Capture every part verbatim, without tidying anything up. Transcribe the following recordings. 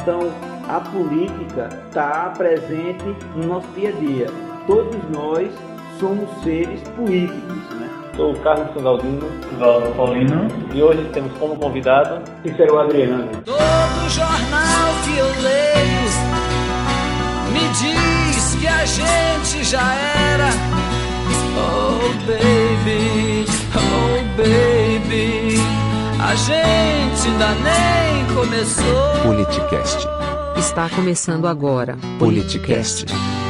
Então, a política está presente no nosso dia a dia. Todos nós somos seres políticos, né? Sou o Carlos Sandaldino, Valdo Paulino, e hoje temos como convidado Cícero Adriano. Todo jornal que eu leio me diz que a gente já era. Oh baby, oh baby, a gente ainda nem começou. Politicast. Está começando agora. Politicast.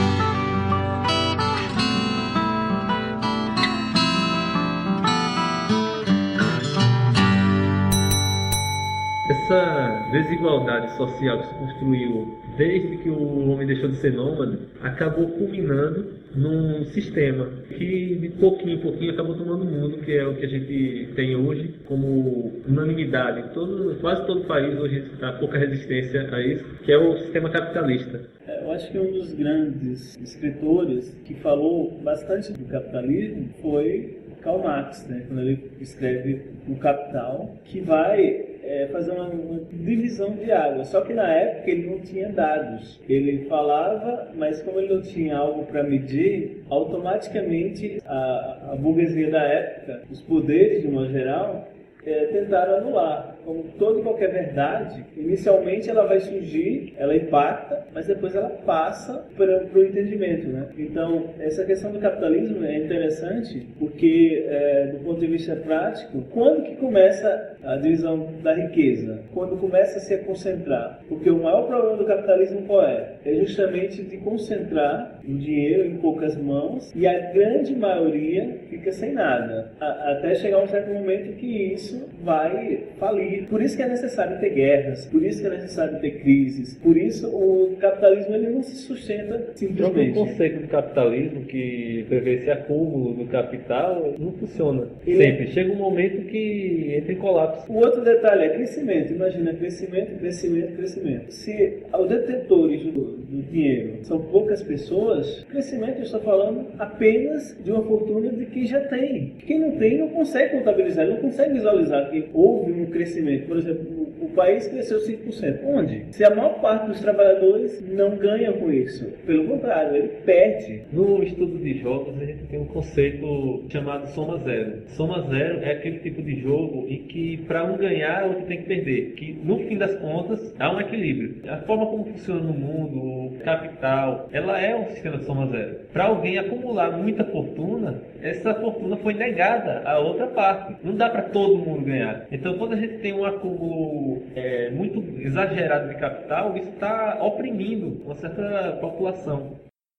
Essa desigualdade social que se construiu desde que o homem deixou de ser nômade acabou culminando num sistema que de pouquinho em pouquinho acabou tomando o mundo, que é o que a gente tem hoje como unanimidade. Todo, quase todo o país hoje está pouca resistência a isso, que é o sistema capitalista. Eu acho que um dos grandes escritores que falou bastante do capitalismo foi Karl Marx, né? Quando ele escreve O Capital, que vai é, fazer uma, uma divisão de água. Só que na época ele não tinha dados. Ele falava, mas como ele não tinha algo para medir, automaticamente a, a burguesia da época, os poderes de uma geral, é, tentaram anular. Como toda e qualquer verdade, inicialmente ela vai surgir, ela impacta, mas depois ela passa para o entendimento, né? Então, essa questão do capitalismo é interessante porque, é, do ponto de vista prático, quando que começa a divisão da riqueza? Quando começa a se concentrar? Porque o maior problema do capitalismo qual é? É justamente de concentrar o dinheiro em poucas mãos e a grande maioria fica sem nada. A, até chegar um certo momento que isso vai falir. Por isso que é necessário ter guerras, por isso que é necessário ter crises, por isso o capitalismo ele não se sustenta simplesmente. O conceito de capitalismo que prevê esse acúmulo do capital não funciona Ele... sempre. Chega um momento que entra em colapso. O outro detalhe é crescimento. Imagina, crescimento, crescimento, crescimento. Se os detentores do, do dinheiro são poucas pessoas, crescimento eu estou falando apenas de uma fortuna de quem já tem. Quem não tem não consegue contabilizar, não consegue visualizar que houve um crescimento. Por exemplo, o, o país cresceu cinco por cento. Onde? Se a maior parte dos trabalhadores não ganha com isso. Pelo contrário, ele perde. No estudo de jogos, a gente tem um conceito chamado soma zero. Soma zero é aquele tipo de jogo em que, para um ganhar, o outro tem que perder. Que, no fim das contas, há um equilíbrio. A forma como funciona no mundo, o capital, ela é um sistema de soma zero. Para alguém acumular muita fortuna, essa fortuna foi negada à outra parte. Não dá para todo mundo ganhar. Então, quando a gente tem um acúmulo é, muito exagerado de capital, isso está oprimindo uma certa população.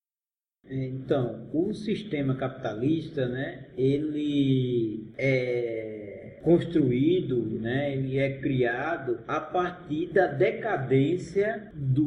Então, o sistema capitalista, né, ele é construído, né, ele é criado a partir da decadência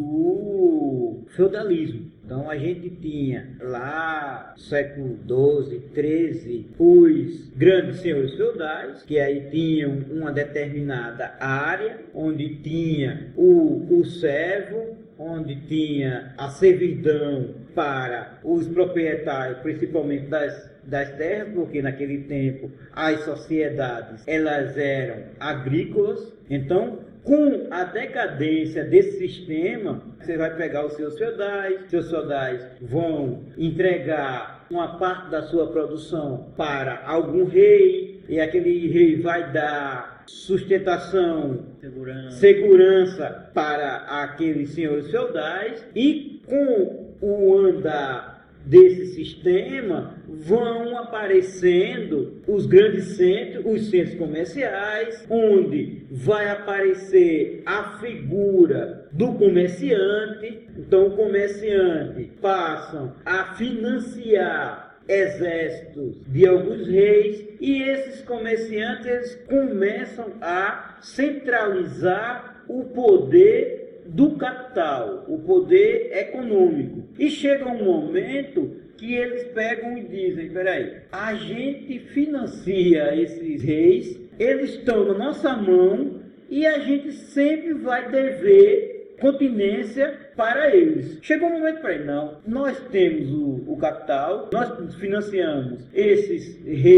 do feudalismo. Então a gente tinha lá no século doze, treze, os grandes senhores feudais, que aí tinham uma determinada área, onde tinha o, o servo, onde tinha a servidão para os proprietários, principalmente das, das terras, porque naquele tempo as sociedades elas eram agrícolas. Então, com a decadência desse sistema, você vai pegar os seus feudais, seus feudais vão entregar uma parte da sua produção para algum rei, e aquele rei vai dar sustentação, segurança, segurança para aqueles senhores feudais, e com o andar desse sistema vão aparecendo os grandes centros, os centros comerciais, onde vai aparecer a figura do comerciante. Então, o comerciante passam a financiar exércitos de alguns reis, e esses comerciantes eles começam a centralizar o poder do capital, o poder econômico. E chega um momento que eles pegam e dizem, peraí, a gente financia esses reis, eles estão na nossa mão e a gente sempre vai dever continência para eles. Chegou um momento para ele, não, nós temos o, o capital, nós financiamos esses reis,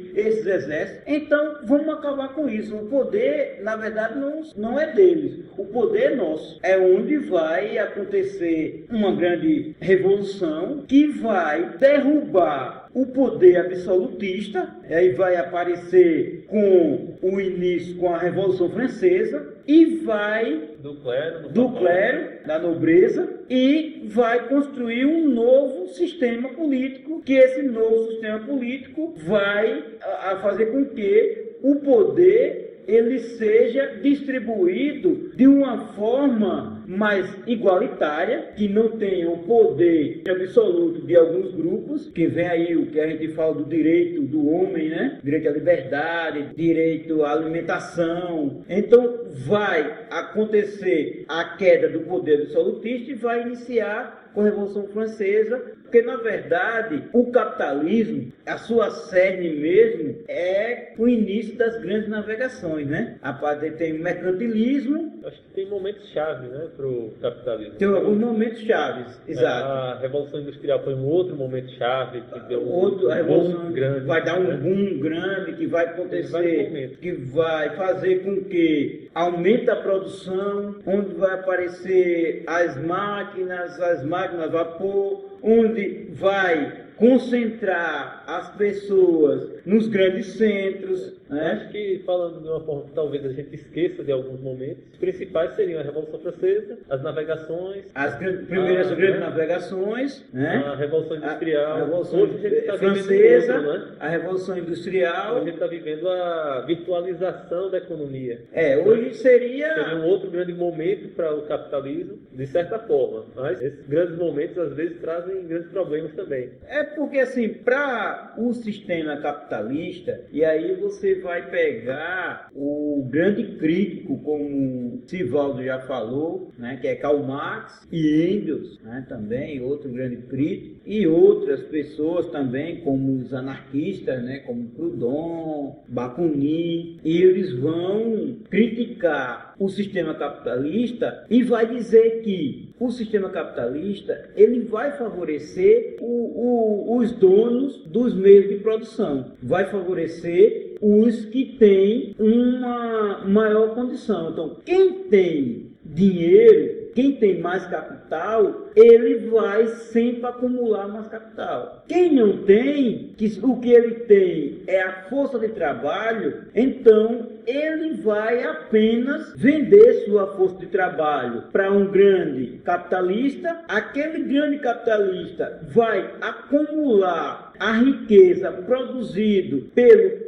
construir esses exércitos. Então, vamos acabar com isso. O poder, na verdade, não, não é deles. O poder é nosso. É onde vai acontecer uma grande revolução que vai derrubar o poder absolutista, aí vai aparecer com o início, com a Revolução Francesa, e vai do clero, do clero, da nobreza, e vai construir um novo sistema político, que esse novo sistema político vai a, a fazer com que o poder ele seja distribuído de uma forma mais igualitária, que não tenha o poder absoluto de alguns grupos, que vem aí o que a gente fala do direito do homem, né? Direito à liberdade, direito à alimentação. Então vai acontecer a queda do poder absolutista e vai iniciar com a Revolução Francesa, porque na verdade o capitalismo, a sua cerne mesmo, é o início das grandes navegações, né? A parte tem o mercantilismo. Acho que tem momentos-chave, né, para o capitalismo. Tem alguns momentos chaves, exato. A Revolução Industrial foi um outro momento-chave que deu um, outro, a Revolução boom grande. Vai dar um né? boom grande que vai acontecer, que vai fazer com que aumente a produção, onde vai aparecer as máquinas, as máquinas a vapor, onde vai concentrar as pessoas nos grandes centros, né? Acho que, falando de uma forma que talvez a gente esqueça de alguns momentos, os principais seriam a Revolução Francesa, as navegações, as grandes, primeiras a, grandes né? navegações, né? a Revolução Industrial, a, a Revolução hoje a gente está Francesa, vivendo outro, né? a Revolução Industrial. Hoje a gente está vivendo a virtualização da economia. É, hoje seria... Seria um outro grande momento para o capitalismo, de certa forma, mas esses grandes momentos às vezes trazem grandes problemas também. É porque, assim, para o sistema capitalista, e aí você vai pegar o grande crítico, como Sivaldo já falou, né, que é Karl Marx, e Engels, né, também, outro grande crítico, e outras pessoas também, como os anarquistas, né, como Proudhon, Bakunin, e eles vão criticar o sistema capitalista e vai dizer que o sistema capitalista ele vai favorecer o, o, os donos dos meios de produção, vai favorecer os que têm uma maior condição. Então, quem tem dinheiro, quem tem mais capital, ele vai sempre acumular mais capital. Quem não tem, que o que ele tem é a força de trabalho, então ele vai apenas vender sua força de trabalho para um grande capitalista. Aquele grande capitalista vai acumular a riqueza produzida pelo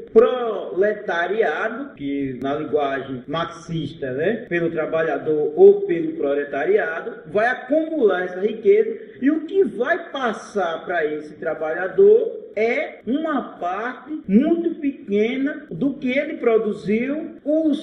proletariado, que na linguagem marxista, né, pelo trabalhador ou pelo proletariado, vai acumular essa riqueza, e o que vai passar para esse trabalhador é uma parte muito pequena do que ele produziu, o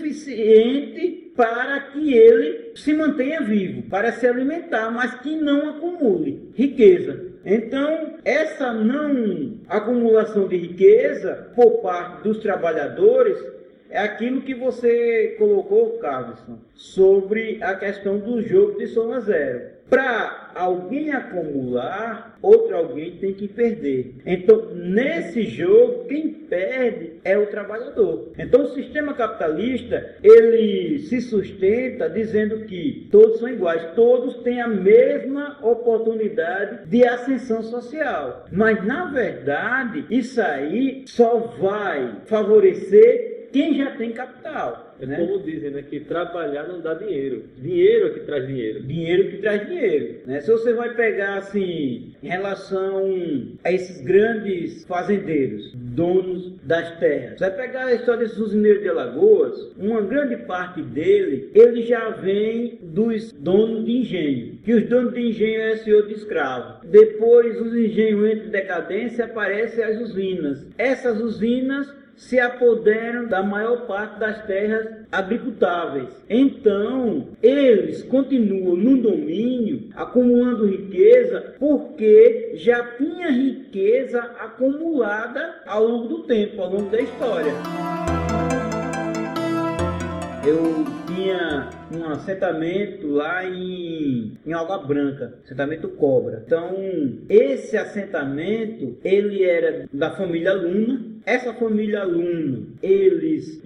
suficiente para que ele se mantenha vivo, para se alimentar, mas que não acumule riqueza. Então, essa não acumulação de riqueza por parte dos trabalhadores é aquilo que você colocou, Carlson, sobre a questão do jogo de soma zero. Para alguém acumular, outro alguém tem que perder. Então, nesse jogo, quem perde é o trabalhador. Então, o sistema capitalista, ele se sustenta dizendo que todos são iguais, todos têm a mesma oportunidade de ascensão social. Mas, na verdade, isso aí só vai favorecer quem já tem capital. É, né? Como dizem, né, que trabalhar não dá dinheiro. Dinheiro é que traz dinheiro. Dinheiro que traz dinheiro. Né? Se você vai pegar, assim, em relação a esses grandes fazendeiros, donos das terras, você vai pegar a história desses usineiros de Alagoas, uma grande parte dele, ele já vem dos donos de engenho. Que os donos de engenho é senhor de escravo. Depois os engenhos entram em decadência, aparecem as usinas. Essas usinas se apoderam da maior parte das terras agricultáveis. Então, eles continuam no domínio, acumulando riqueza, porque já tinha riqueza acumulada ao longo do tempo, ao longo da história. eu tinha um assentamento lá em, em Água Branca, assentamento Cobra. Então, esse assentamento, ele era da família Luna. Essa família Luna, eles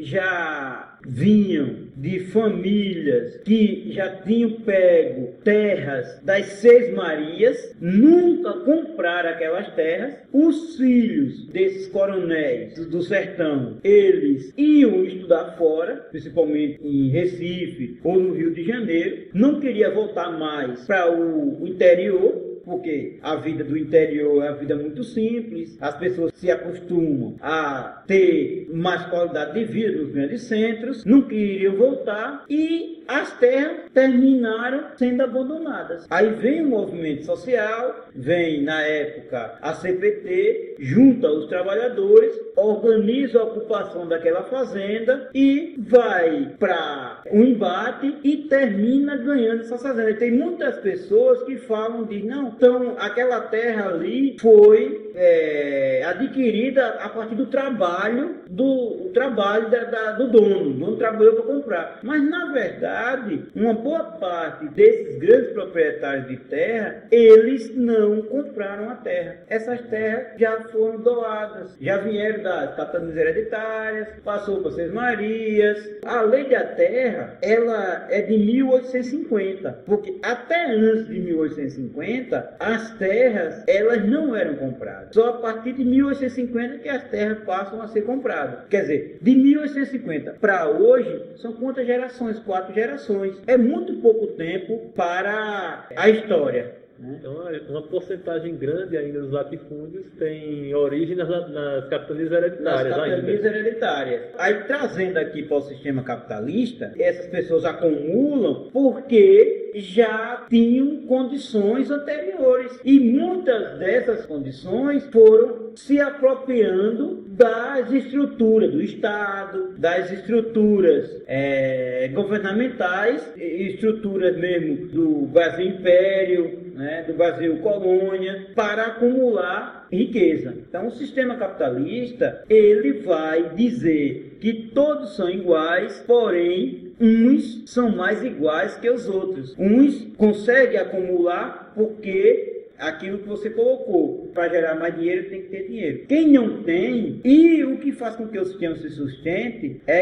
já vinham de famílias que já tinham pego terras das Seis Marias, nunca compraram aquelas terras. Os filhos desses coronéis do sertão, eles iam estudar fora, principalmente em Recife ou no Rio de Janeiro, não queria voltar mais para o, o interior, porque a vida do interior é uma vida muito simples, as pessoas se acostumam a ter mais qualidade de vida nos grandes centros, não queriam voltar e as terras terminaram sendo abandonadas. Aí vem o movimento social, vem na época a C P T, junta os trabalhadores, organiza a ocupação daquela fazenda e vai para um embate e termina ganhando essa fazenda. E tem muitas pessoas que falam de não, então aquela terra ali foi é, adquirida a partir do trabalho do trabalho da, da, do dono. O dono trabalhou para comprar. Mas na verdade, uma boa parte desses grandes proprietários de terra, eles não compraram a terra. Essas terras já foram doadas, já vieram das capitanias hereditárias, passou para Seis Marias. A lei da terra, ela é de mil oitocentos e cinquenta, porque até antes de mil oitocentos e cinquenta, as terras, elas não eram compradas. Só a partir de mil oitocentos e cinquenta que as terras passam a ser compradas. Quer dizer, de mil oitocentos e cinquenta para hoje, são quantas gerações? Quatro gerações. É muito pouco tempo para a história. Então, uma porcentagem grande ainda dos latifúndios tem origem nas, nas capitanias hereditárias. Nas capitanias hereditárias. Aí, trazendo aqui para o sistema capitalista, essas pessoas acumulam porque já tinham condições anteriores. E muitas dessas condições foram se apropriando das estruturas do Estado, das estruturas é, governamentais, estruturas mesmo do Brasil Império, né, do Brasil Colônia, para acumular riqueza. Então, o sistema capitalista, ele vai dizer que todos são iguais, porém, uns são mais iguais que os outros. Uns conseguem acumular porque aquilo que você colocou, para gerar mais dinheiro tem que ter dinheiro. Quem não tem, e o que faz com que o sistema se sustente, é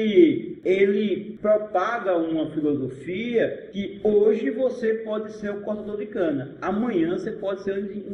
que ele propaga uma filosofia que hoje você pode ser um cortador de cana, amanhã você pode ser um,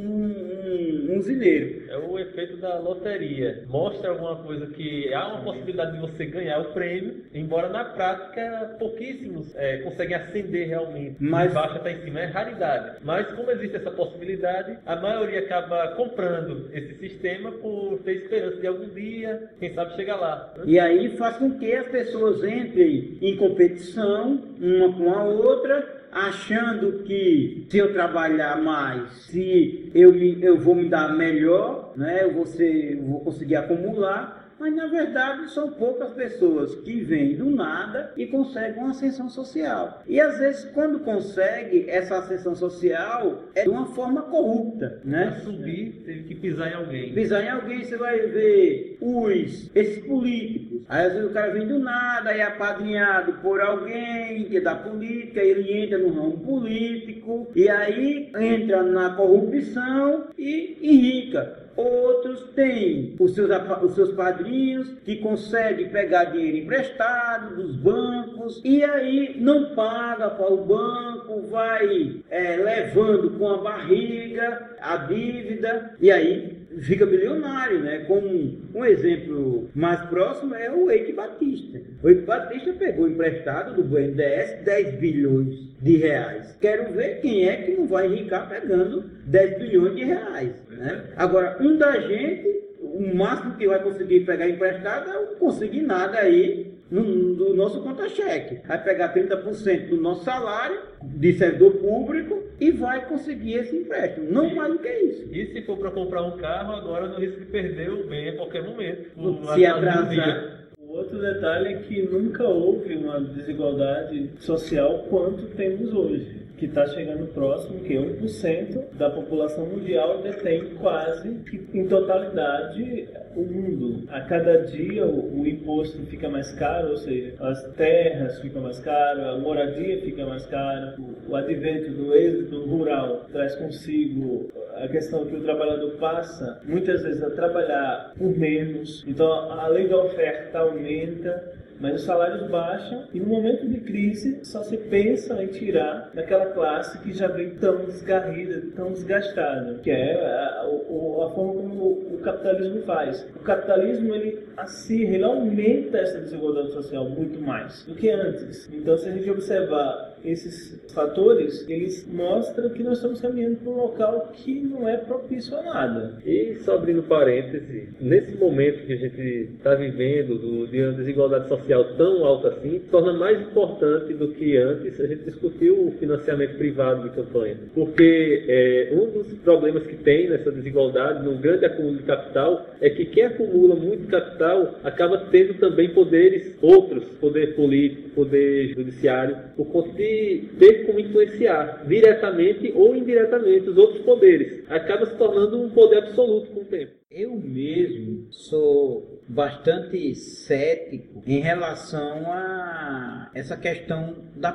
um, um usineiro. É o efeito da loteria. Mostra alguma coisa que há uma possibilidade de você ganhar o prêmio, embora na prática pouquíssimos é, conseguem ascender realmente. Mas baixa está em cima, é raridade. Mas como existe essa possibilidade, a maioria acaba comprando esse sistema por ter esperança de algum dia, quem sabe chegar lá. E aí faz com que as pessoas entrem em competição uma com a outra, achando que se eu trabalhar mais, se eu, me, eu vou me dar melhor, né, eu vou, ser, eu vou conseguir acumular. Mas, na verdade, são poucas pessoas que vêm do nada e conseguem uma ascensão social. E, às vezes, quando consegue essa ascensão social, é de uma forma corrupta, né? Para subir, teve que pisar em alguém. Pisar em alguém, você vai ver os, esses políticos. Aí, às vezes, o cara vem do nada, é apadrinhado por alguém que é da política, ele entra no ramo político, e aí entra na corrupção e enrica. Outros têm os seus, os seus padrinhos que conseguem pegar dinheiro emprestado dos bancos e aí não paga para o banco, vai é, levando com a barriga a dívida e aí fica bilionário, né? Como um exemplo mais próximo é o Eike Batista. O Eike Batista pegou emprestado do B N D E S dez bilhões de reais. Quero ver quem é que não vai enricar pegando dez bilhões de reais, né? Agora, um da gente, o máximo que vai conseguir pegar emprestado é não conseguir nada aí no, do nosso conta-cheque. Vai pegar trinta por cento do nosso salário de servidor público e vai conseguir esse empréstimo. Não mais do que isso. E se for para comprar um carro, agora no risco de perder o bem a qualquer momento. Se atrasar. Outro detalhe é que nunca houve uma desigualdade social quanto temos hoje, que está chegando próximo, que um por cento da população mundial detém quase, em totalidade, o mundo. A cada dia o, o imposto fica mais caro, ou seja, as terras ficam mais caras, a moradia fica mais cara, o, o advento do êxodo rural traz consigo a questão que o trabalhador passa muitas vezes a trabalhar por menos, então a lei da oferta aumenta, mas os salários baixam e no momento de crise só se pensa em tirar daquela classe que já vem tão desgarrida, tão desgastada, que é a, a, a forma como o, o capitalismo faz. O capitalismo ele acirra, ele aumenta essa desigualdade social muito mais do que antes. Então, se a gente observar esses fatores, eles mostram que nós estamos caminhando para um local que não é propício a nada. E só abrindo parêntese, nesse momento que a gente está vivendo, do, de uma desigualdade social tão alta assim, torna mais importante do que antes a gente discutiu o financiamento privado de campanha. Porque é, um dos problemas que tem nessa desigualdade, no grande acúmulo de capital, é que quem acumula muito capital acaba tendo também poderes outros, poder político, poder judiciário, por conta de ter como influenciar diretamente ou indiretamente os outros poderes. Acaba se tornando um poder absoluto com o tempo. Eu mesmo sou bastante cético em relação a essa questão da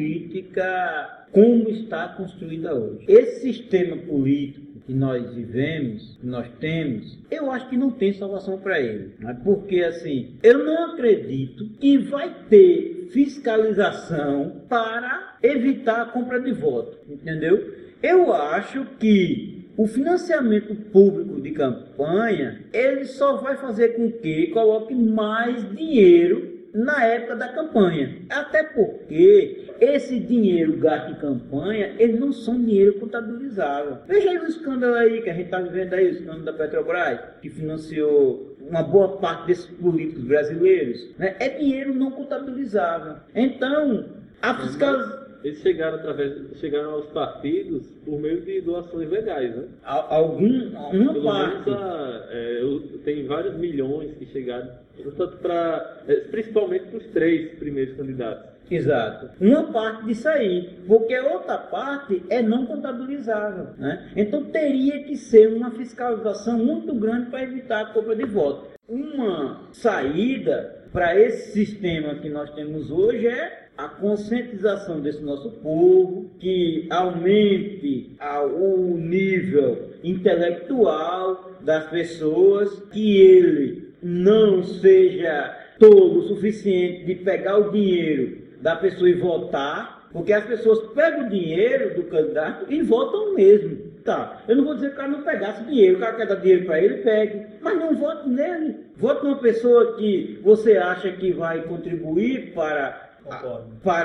política como está construída hoje. Esse sistema político que nós vivemos, que nós temos, eu acho que não tem salvação para ele. Né? Porque, assim, eu não acredito que vai ter fiscalização para evitar a compra de voto, entendeu? Eu acho que o financiamento público de campanha, ele só vai fazer com que coloque mais dinheiro na época da campanha. Até porque esse dinheiro gasto em campanha, eles não são dinheiro contabilizável. Veja aí o escândalo aí que a gente está vivendo aí, o escândalo da Petrobras, que financiou uma boa parte desses políticos brasileiros. Né? É dinheiro não contabilizável. Então, a fiscalização... Eles chegaram, através, chegaram aos partidos por meio de doações legais, né? Algum, uma Pelo parte... menos, a, é, eu, tem vários milhões que chegaram, tanto pra, é, principalmente para os três primeiros candidatos. Exato. Uma parte disso aí, porque a outra parte é não contabilizável, né? Então teria que ser uma fiscalização muito grande para evitar a compra de voto. Uma saída para esse sistema que nós temos hoje é a conscientização desse nosso povo, que aumente o nível intelectual das pessoas, que ele não seja tolo o suficiente de pegar o dinheiro da pessoa e votar, porque as pessoas pegam o dinheiro do candidato e votam mesmo. Tá, eu não vou dizer que o cara não pegasse dinheiro, o cara quer dar dinheiro para ele, pegue, mas não vote nele. Vote numa pessoa que você acha que vai contribuir para, a,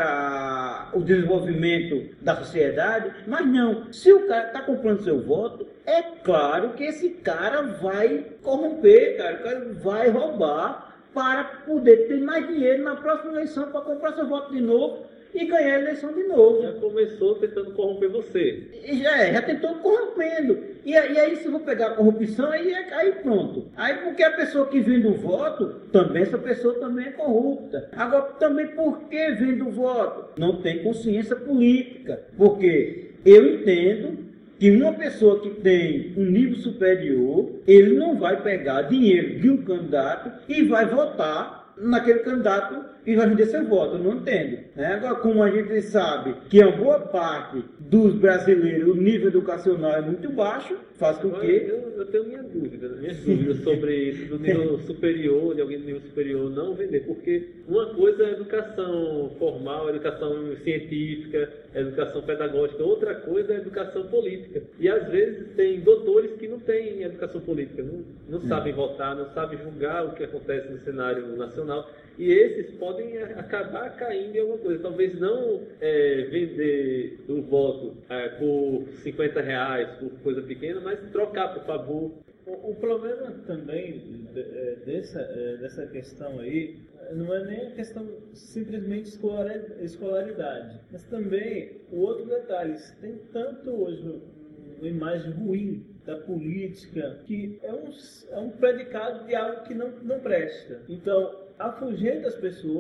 para o desenvolvimento da sociedade, mas não. Se o cara está comprando seu voto, é claro que esse cara vai corromper, cara, o cara vai roubar para poder ter mais dinheiro na próxima eleição para comprar seu voto de novo e ganhar a eleição de novo. Já começou tentando corromper você. E já é, já tentou corrompendo. E, e aí se eu vou pegar a corrupção, aí, aí pronto. Aí porque a pessoa que vende o voto, também essa pessoa também é corrupta. Agora, também por que vende o voto? Não tem consciência política. Porque eu entendo que uma pessoa que tem um nível superior, ele não vai pegar dinheiro de um candidato e vai votar naquele candidato e vai vender seu voto. Eu não entendo. Né? Agora, como a gente sabe que a boa parte dos brasileiros, o nível educacional é muito baixo, faz com que... Eu, eu tenho minha dúvida, minhas dúvidas sobre isso, do nível superior, de alguém do nível superior não vender, porque uma coisa é educação formal, educação científica, educação pedagógica, outra coisa é educação política. E às vezes tem doutores que não têm educação política, não, não hum. sabem votar, não sabem julgar o que acontece no cenário nacional. E esses podem acabar caindo em alguma coisa. Talvez não é, vender o voto é, por cinquenta reais, por coisa pequena, mas trocar, por favor. O, o problema também dessa, dessa questão aí não é nem a questão simplesmente escolaridade, mas também o outro detalhe. Tem tanto hoje uma imagem ruim da política que é um, é um predicado de algo que não, não presta. Então, afugenta as pessoas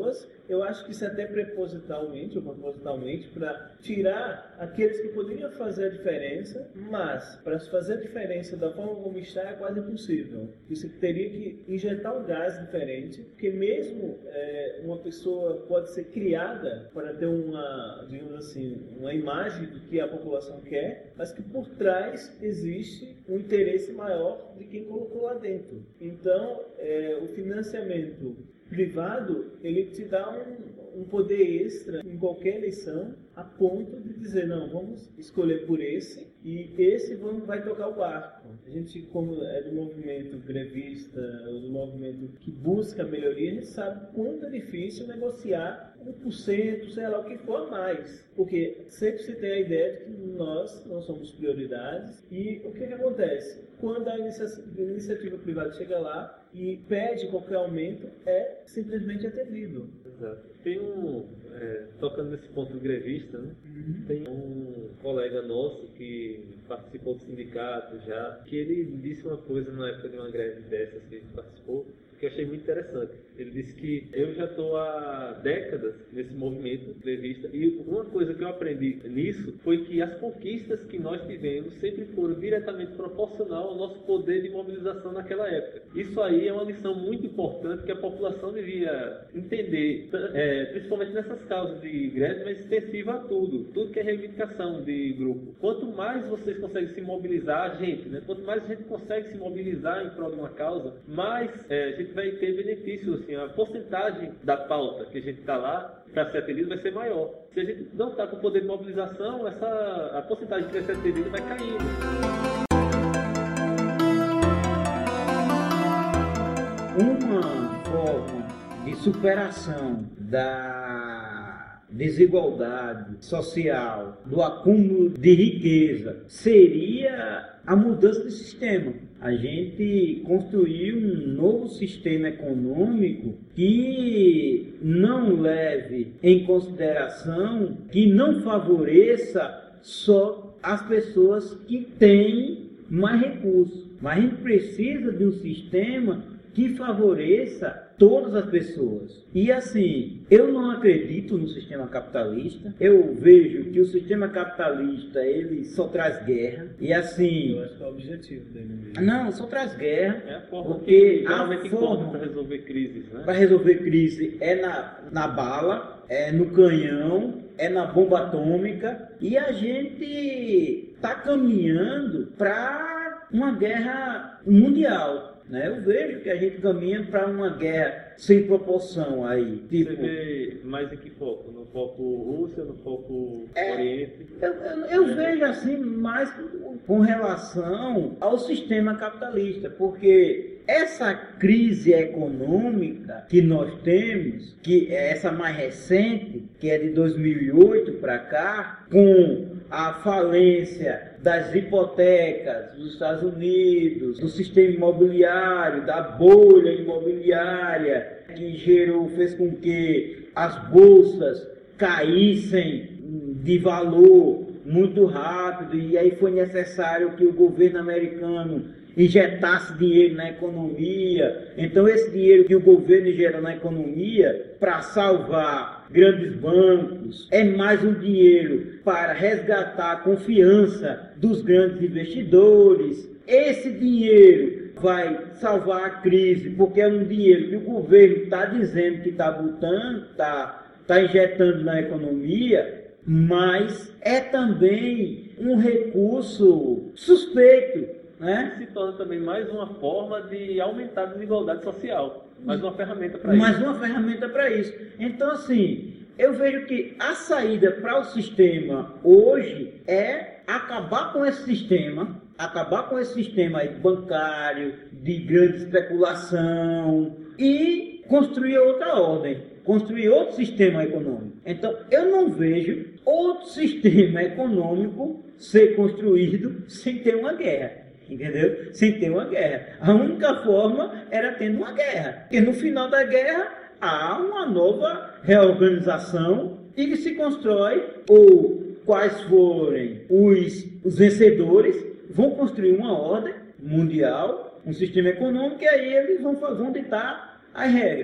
Eu acho que isso é até propositalmente ou propositalmente para tirar aqueles que poderiam fazer a diferença, mas para fazer a diferença da forma como está é quase impossível. Você teria que injetar um gás diferente, porque mesmo é, uma pessoa pode ser criada para ter uma, digamos assim, uma imagem do que a população quer, mas que por trás existe um interesse maior de quem colocou lá dentro. Então, é, o financiamento privado, ele te dá um, um poder extra em qualquer eleição, a ponto de dizer, não, vamos escolher por esse, e esse vamos, vai tocar o barco. A gente, como é do movimento grevista, do movimento que busca a melhoria, a gente sabe quanto é difícil negociar um por cento, sei lá o que for a mais. Porque sempre se tem a ideia de que nós não somos prioridades, e o que, que acontece? Quando a inicia- iniciativa privada chega lá e pede qualquer aumento, é simplesmente atendido. Exato. Tem um, é, tocando nesse ponto do grevista, né? Uhum. Tem um colega nosso que participou do sindicato já, que ele disse uma coisa na época de uma greve dessas que ele participou, que eu achei muito interessante. Ele disse que eu já estou há décadas nesse movimento grevista, e uma coisa que eu aprendi nisso foi que as conquistas que nós tivemos sempre foram diretamente proporcional ao nosso poder de mobilização naquela época. Isso aí é uma lição muito importante que a população devia entender, é, principalmente nessas causas de greve, mas extensiva a tudo, tudo que é reivindicação de grupo. Quanto mais vocês conseguem se mobilizar, a gente, né? Quanto mais a gente consegue se mobilizar em prol de uma causa, mais é, a gente vai ter benefícios, assim, a porcentagem da pauta que a gente está lá para ser atendido vai ser maior. Se a gente não está com poder de mobilização, essa, a porcentagem que vai ser atendida vai caindo. Uma forma de superação da desigualdade social, do acúmulo de riqueza, seria a mudança de sistema. A gente construir um novo sistema econômico que não leve em consideração, que não favoreça só as pessoas que têm mais recursos. Mas a gente precisa de um sistema que favoreça todas as pessoas. E assim, eu não acredito no sistema capitalista. Eu vejo que o sistema capitalista, ele só traz guerra. E assim... Eu acho que é o objetivo dele. Não, só traz guerra. É a forma porque que geralmente a forma para resolver crises, né? Para resolver crise é na, na bala, é no canhão, é na bomba atômica. E a gente está caminhando para uma guerra mundial. Eu vejo que a gente caminha para uma guerra sem proporção aí. Tipo, você vê mais em que foco? No foco Rússia, no foco é, Oriente? Eu, eu, eu é. vejo assim mais com relação ao sistema capitalista, porque essa crise econômica que nós temos, que é essa mais recente, que é de dois mil e oito para cá, com a falência das hipotecas dos Estados Unidos, do sistema imobiliário, da bolha imobiliária, que gerou, fez com que as bolsas caíssem de valor muito rápido, e aí foi necessário que o governo americano injetasse dinheiro na economia. Então esse dinheiro que o governo injeta na economia para salvar grandes bancos é mais um dinheiro para resgatar a confiança dos grandes investidores. Esse dinheiro vai salvar a crise, porque é um dinheiro que o governo está dizendo que está botando, está tá injetando na economia, mas é também um recurso suspeito, né? Se torna também mais uma forma de aumentar a desigualdade social, mais uma ferramenta para isso. Mais uma ferramenta para isso. Então, assim, eu vejo que a saída para o sistema hoje é acabar com esse sistema, acabar com esse sistema aí bancário, de grande especulação, e construir outra ordem, construir outro sistema econômico. Então, eu não vejo outro sistema econômico ser construído sem ter uma guerra. Entendeu? Sem ter uma guerra. A única forma era tendo uma guerra. Porque no final da guerra há uma nova reorganização e se constrói, ou quais forem os, os vencedores, vão construir uma ordem mundial, um sistema econômico, e aí eles vão, vão ditar as regras.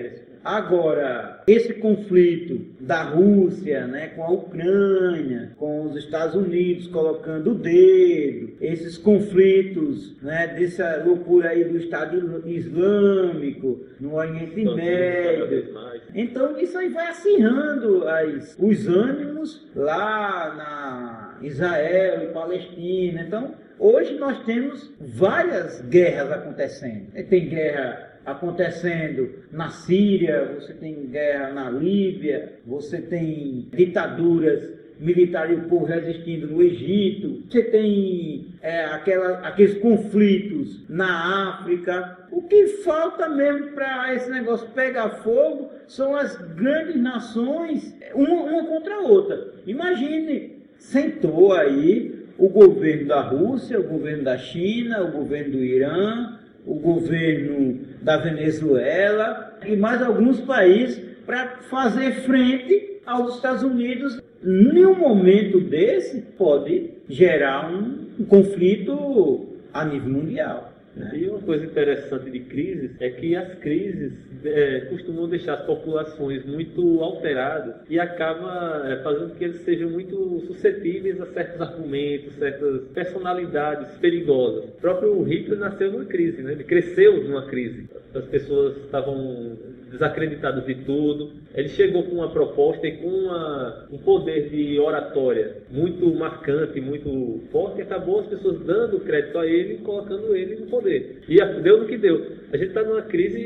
Agora, esse conflito da Rússia, né, com a Ucrânia, com os Estados Unidos colocando o dedo, esses conflitos, né, dessa loucura aí do Estado Islâmico no Oriente Médio. Então isso aí vai acirrando as, os ânimos lá na Israel e Palestina. Então hoje nós temos várias guerras acontecendo. Tem guerra acontecendo na Síria, você tem guerra na Líbia, você tem ditaduras militares e o povo resistindo no Egito, você tem é, aquela, aqueles conflitos na África. O que falta mesmo para esse negócio pegar fogo são as grandes nações, uma, uma contra a outra. Imagine, sentou aí o governo da Rússia, o governo da China, o governo do Irã, o governo da Venezuela e mais alguns países para fazer frente aos Estados Unidos. Nenhum momento desse pode gerar um, um conflito a nível mundial. E uma coisa interessante de crises é que as crises é, costumam deixar as populações muito alteradas e acaba é, fazendo com que eles sejam muito suscetíveis a certos argumentos, certas personalidades perigosas. O próprio Hitler nasceu numa crise, né? Ele cresceu numa crise. As pessoas estavam desacreditadas de tudo. Ele chegou com uma proposta e com uma, um poder de oratória muito marcante, muito forte, e acabou as pessoas dando crédito a ele e colocando ele no poder. E deu no que deu. A gente está numa crise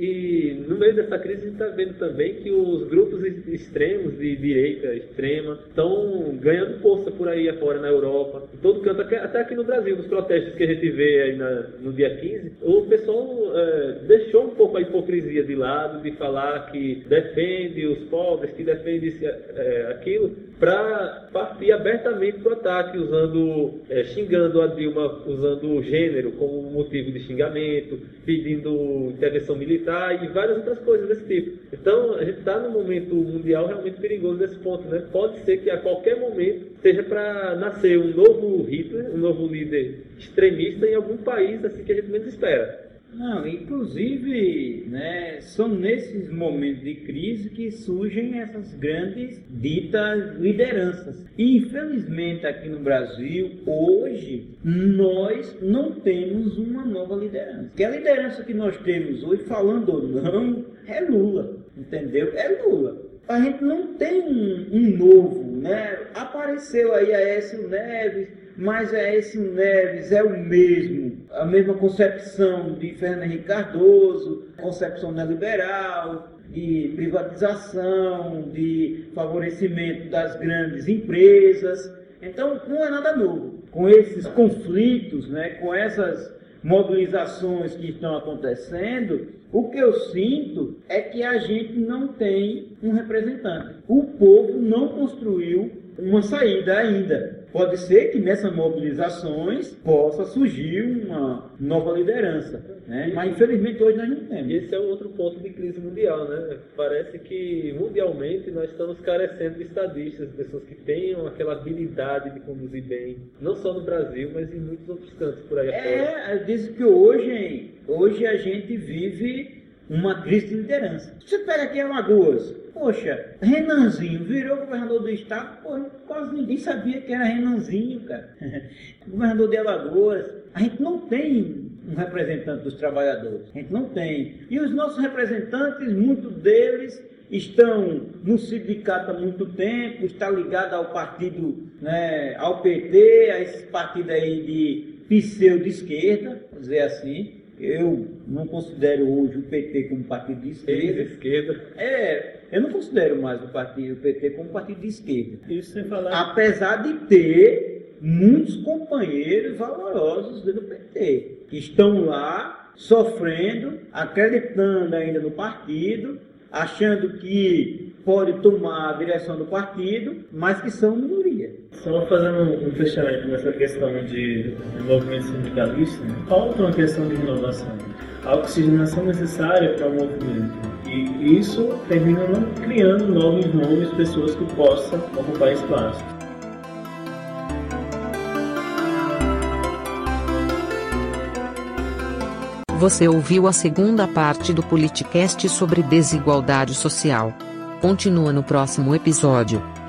e no meio dessa crise a gente está vendo também que os grupos extremos de direita extrema estão ganhando força por aí afora na Europa, em todo canto, até aqui no Brasil, nos protestos que a gente vê aí na, no dia quinze, o pessoal é, deixou um pouco a hipocrisia de lado, de falar que defende os pobres, que defende esse, é, aquilo, para partir abertamente para o ataque, usando, é, xingando a Dilma, usando o gênero como motivo de xingamento, pedindo intervenção militar e várias outras coisas desse tipo. Então, a gente está num momento mundial realmente perigoso nesse ponto, né? Pode ser que a qualquer momento seja para nascer um novo Hitler, um novo líder extremista em algum país assim que a gente menos espera. Não, inclusive, né, são nesses momentos de crise que surgem essas grandes ditas lideranças. E, infelizmente, aqui no Brasil, hoje, nós não temos uma nova liderança. Porque a liderança que nós temos hoje, falando ou não, é Lula, entendeu? É Lula. A gente não tem um, um novo, né? Apareceu aí Aécio Neves, mas Aécio Neves é o mesmo, a mesma concepção de Fernando Henrique Cardoso, concepção neoliberal, de privatização, de favorecimento das grandes empresas. Então, não é nada novo. Com esses conflitos, né, com essas mobilizações que estão acontecendo, o que eu sinto é que a gente não tem um representante. O povo não construiu uma saída ainda. Pode ser que nessas mobilizações possa surgir uma nova liderança, né? Mas infelizmente hoje nós não temos. Esse é um outro ponto de crise mundial, né? Parece que mundialmente nós estamos carecendo de estadistas, de pessoas que tenham aquela habilidade de conduzir bem, não só no Brasil, mas em muitos outros cantos por aí afora. É, dizem que hoje, hoje a gente vive uma crise de liderança. Você pega aqui em Alagoas, poxa, Renanzinho virou governador do estado, pô, quase ninguém sabia que era Renanzinho, cara. Governador de Alagoas. A gente não tem um representante dos trabalhadores, a gente não tem. E os nossos representantes, muitos deles estão no sindicato há muito tempo, está ligado ao partido, né, ao P T, a esse partido aí de pseudo-esquerda, vamos dizer assim. Eu não considero hoje o P T como partido de esquerda. esquerda. É, eu não considero mais o, partido, o P T como partido de esquerda. Isso sem falar... Apesar de ter muitos companheiros valorosos do P T, que estão lá sofrendo, acreditando ainda no partido, achando que pode tomar a direção do partido, mas que são minoria. Só fazendo um fechamento nessa questão de movimento sindicalista, falta uma questão de inovação, a oxigenação necessária para o movimento. E isso termina não criando novos nomes, pessoas que possam ocupar espaços. Você ouviu a segunda parte do Politicast sobre desigualdade social. Continua no próximo episódio.